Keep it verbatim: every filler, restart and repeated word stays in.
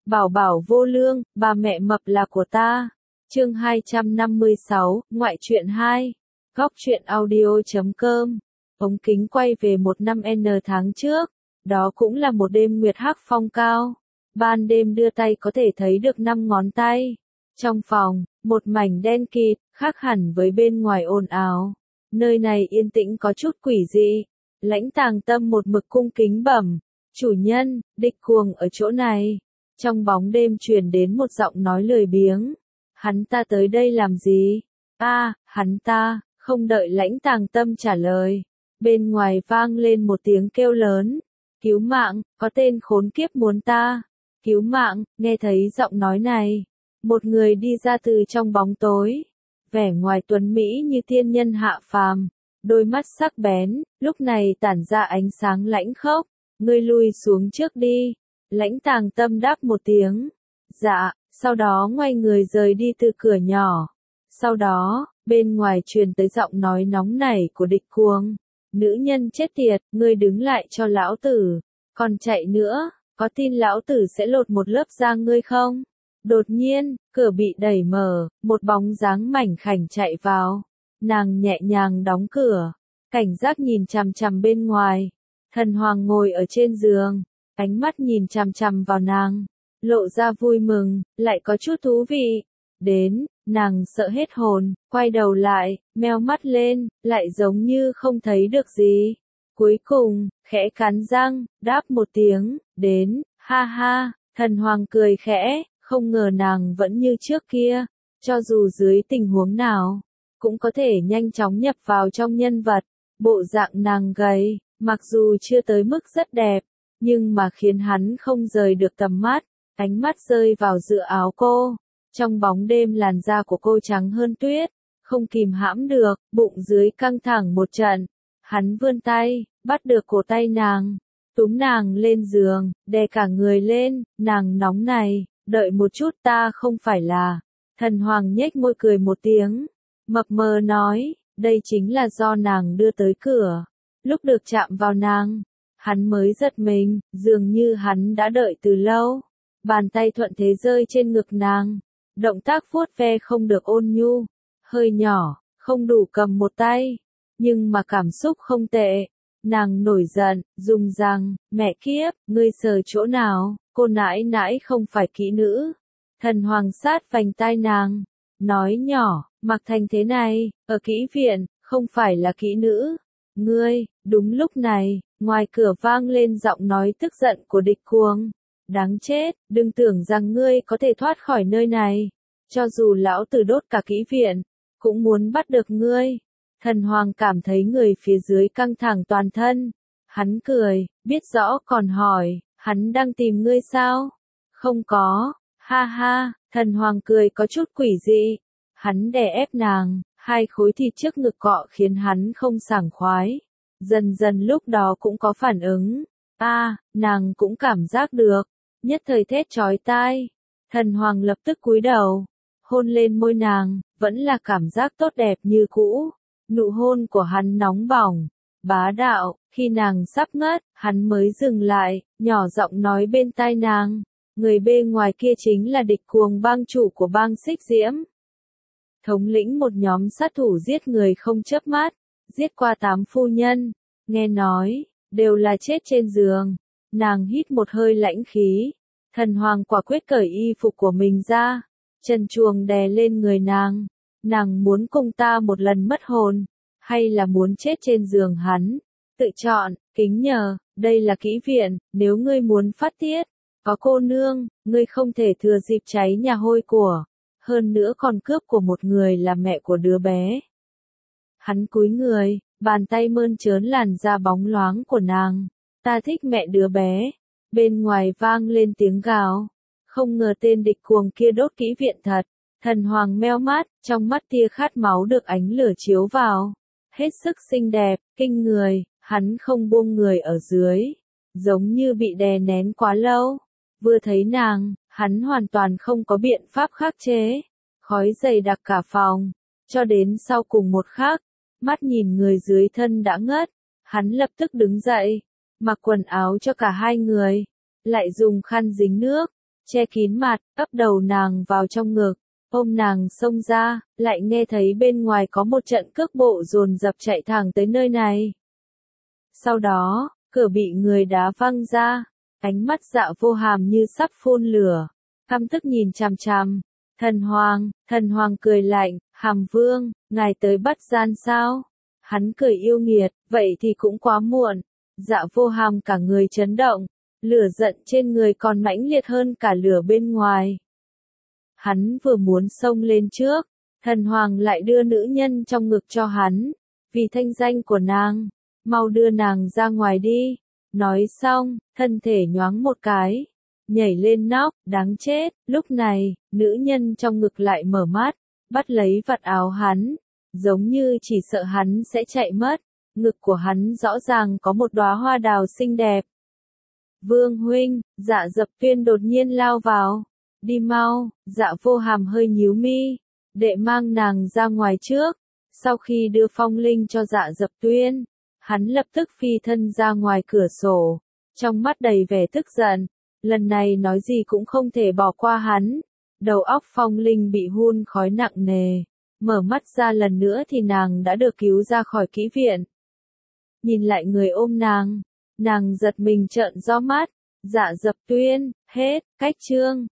Bảo bảo vô lương, bà mẹ mập là của ta. Chương hai trăm năm mươi sáu, ngoại truyện hai. Góc truyện audio chấm com. Ống kính quay về một năm N tháng trước. Đó cũng là một đêm nguyệt hắc phong cao. Ban đêm đưa tay có thể thấy được năm ngón tay. Trong phòng, một mảnh đen kịt, khác hẳn với bên ngoài ồn ào. Nơi này yên tĩnh có chút quỷ dị. Lãnh Tàng Tâm một mực cung kính bẩm, chủ nhân, địch cuồng ở chỗ này. Trong bóng đêm truyền đến một giọng nói lười biếng. Hắn ta tới đây làm gì? A, à, hắn ta, không đợi Lãnh Tàng Tâm trả lời. Bên ngoài vang lên một tiếng kêu lớn. Cứu mạng, có tên khốn kiếp muốn ta. Cứu mạng, nghe thấy giọng nói này. Một người đi ra từ trong bóng tối. Vẻ ngoài tuấn Mỹ như tiên nhân hạ phàm. Đôi mắt sắc bén, lúc này tản ra ánh sáng lãnh khốc. Ngươi lui xuống trước đi. Lãnh Tàng Tâm đáp một tiếng. Dạ, sau đó ngoay người rời đi từ cửa nhỏ. Sau đó, bên ngoài truyền tới giọng nói nóng nảy của địch cuồng. Nữ nhân chết tiệt, ngươi đứng lại cho lão tử. Còn chạy nữa, có tin lão tử sẽ lột một lớp da ngươi không? Đột nhiên, cửa bị đẩy mở, một bóng dáng mảnh khảnh chạy vào. Nàng nhẹ nhàng đóng cửa, cảnh giác nhìn chằm chằm bên ngoài. Thần Hoàng ngồi ở trên giường, ánh mắt nhìn chằm chằm vào nàng, lộ ra vui mừng, lại có chút thú vị. Đến, nàng sợ hết hồn, quay đầu lại, meo mắt lên, lại giống như không thấy được gì. Cuối cùng, khẽ cắn răng, đáp một tiếng, đến, ha ha, Thần Hoàng cười khẽ, không ngờ nàng vẫn như trước kia, cho dù dưới tình huống nào, cũng có thể nhanh chóng nhập vào trong nhân vật. Bộ dạng nàng gầy, mặc dù chưa tới mức rất đẹp, nhưng mà khiến hắn không rời được tầm mắt, ánh mắt rơi vào giữa áo cô. Trong bóng đêm làn da của cô trắng hơn tuyết, không kìm hãm được, bụng dưới căng thẳng một trận. Hắn vươn tay, bắt được cổ tay nàng, túm nàng lên giường, đè cả người lên, nàng nóng này, đợi một chút ta không phải là. Thần Hoàng nhếch môi cười một tiếng, mập mờ nói, đây chính là do nàng đưa tới cửa. Lúc được chạm vào nàng, hắn mới giật mình, dường như hắn đã đợi từ lâu. Bàn tay thuận thế rơi trên ngực nàng, động tác vuốt ve không được ôn nhu, hơi nhỏ, không đủ cầm một tay, nhưng mà cảm xúc không tệ. Nàng nổi giận, dùng rằng, mẹ kiếp, ngươi sờ chỗ nào, cô nãi nãi không phải kỹ nữ. Thần Hoàng sát vành tai nàng, nói nhỏ, mặc thành thế này, ở kỹ viện, không phải là kỹ nữ. Ngươi, đúng lúc này, ngoài cửa vang lên giọng nói tức giận của địch cuồng. Đáng chết, đừng tưởng rằng ngươi có thể thoát khỏi nơi này. Cho dù lão tử đốt cả kỹ viện, cũng muốn bắt được ngươi. Thần Hoàng cảm thấy người phía dưới căng thẳng toàn thân. Hắn cười, biết rõ còn hỏi, hắn đang tìm ngươi sao? Không có, ha ha, Thần Hoàng cười có chút quỷ dị. Hắn đè ép nàng, hai khối thịt trước ngực cọ khiến hắn không sảng khoái. Dần dần lúc đó cũng có phản ứng. A, à, nàng cũng cảm giác được. Nhất thời thét chói tai. Thần Hoàng lập tức cúi đầu, hôn lên môi nàng, vẫn là cảm giác tốt đẹp như cũ. Nụ hôn của hắn nóng bỏng, bá đạo, khi nàng sắp ngất, hắn mới dừng lại, nhỏ giọng nói bên tai nàng. Người bên ngoài kia chính là địch cuồng bang chủ của bang Xích Diễm. Thống lĩnh một nhóm sát thủ giết người không chớp mắt, giết qua tám phu nhân, nghe nói, đều là chết trên giường. Nàng hít một hơi lãnh khí, Thần Hoàng quả quyết cởi y phục của mình ra, trần truồng đè lên người nàng. Nàng muốn cùng ta một lần mất hồn, hay là muốn chết trên giường hắn? Tự chọn, kính nhờ, đây là kỹ viện, nếu ngươi muốn phát tiết, có cô nương, ngươi không thể thừa dịp cháy nhà hôi của, hơn nữa còn cướp của một người là mẹ của đứa bé. Hắn cúi người, bàn tay mơn trớn làn da bóng loáng của nàng. Ta thích mẹ đứa bé. Bên ngoài vang lên tiếng gào. Không ngờ tên địch cuồng kia đốt kỹ viện thật. Thần Hoàng meo mắt, trong mắt tia khát máu được ánh lửa chiếu vào. Hết sức xinh đẹp, kinh người, hắn không buông người ở dưới. Giống như bị đè nén quá lâu. Vừa thấy nàng, hắn hoàn toàn không có biện pháp khắc chế. Khói dày đặc cả phòng. Cho đến sau cùng một khắc, mắt nhìn người dưới thân đã ngất. Hắn lập tức đứng dậy, mặc quần áo cho cả hai người. Lại dùng khăn dính nước, che kín mặt, ấp đầu nàng vào trong ngực, ôm nàng xông ra, lại nghe thấy bên ngoài có một trận cước bộ dồn dập chạy thẳng tới nơi này. Sau đó, cửa bị người đá văng ra, ánh mắt Dạ Vô Hàm như sắp phun lửa, căm tức nhìn chằm chằm. Thần Hoàng, Thần Hoàng cười lạnh, Hàm Vương, ngài tới bắt gian sao? Hắn cười yêu nghiệt, vậy thì cũng quá muộn. Dạ Vô Hàm cả người chấn động, lửa giận trên người còn mãnh liệt hơn cả lửa bên ngoài. Hắn vừa muốn xông lên trước, Thần Hoàng lại đưa nữ nhân trong ngực cho hắn, vì thanh danh của nàng, mau đưa nàng ra ngoài đi. Nói xong, thân thể nhoáng một cái, nhảy lên nóc, đáng chết. Lúc này, nữ nhân trong ngực lại mở mắt, bắt lấy vạt áo hắn, giống như chỉ sợ hắn sẽ chạy mất. Ngực của hắn rõ ràng có một đóa hoa đào xinh đẹp. Vương huynh, Dạ Dập Tuyên đột nhiên lao vào. Đi mau. Dạ Vô Hàm hơi nhíu mi, đệ mang nàng ra ngoài trước. Sau khi đưa phong linh cho Dạ Dập Tuyên, hắn lập tức phi thân ra ngoài cửa sổ, trong mắt đầy vẻ tức giận. Lần này nói gì cũng không thể bỏ qua hắn. Đầu óc phong linh bị hun khói nặng nề, mở mắt ra lần nữa thì nàng đã được cứu ra khỏi kỹ viện. Nhìn lại người ôm nàng, nàng giật mình trợn do mắt. Dạ Dập Tuyên, hết, cách chương.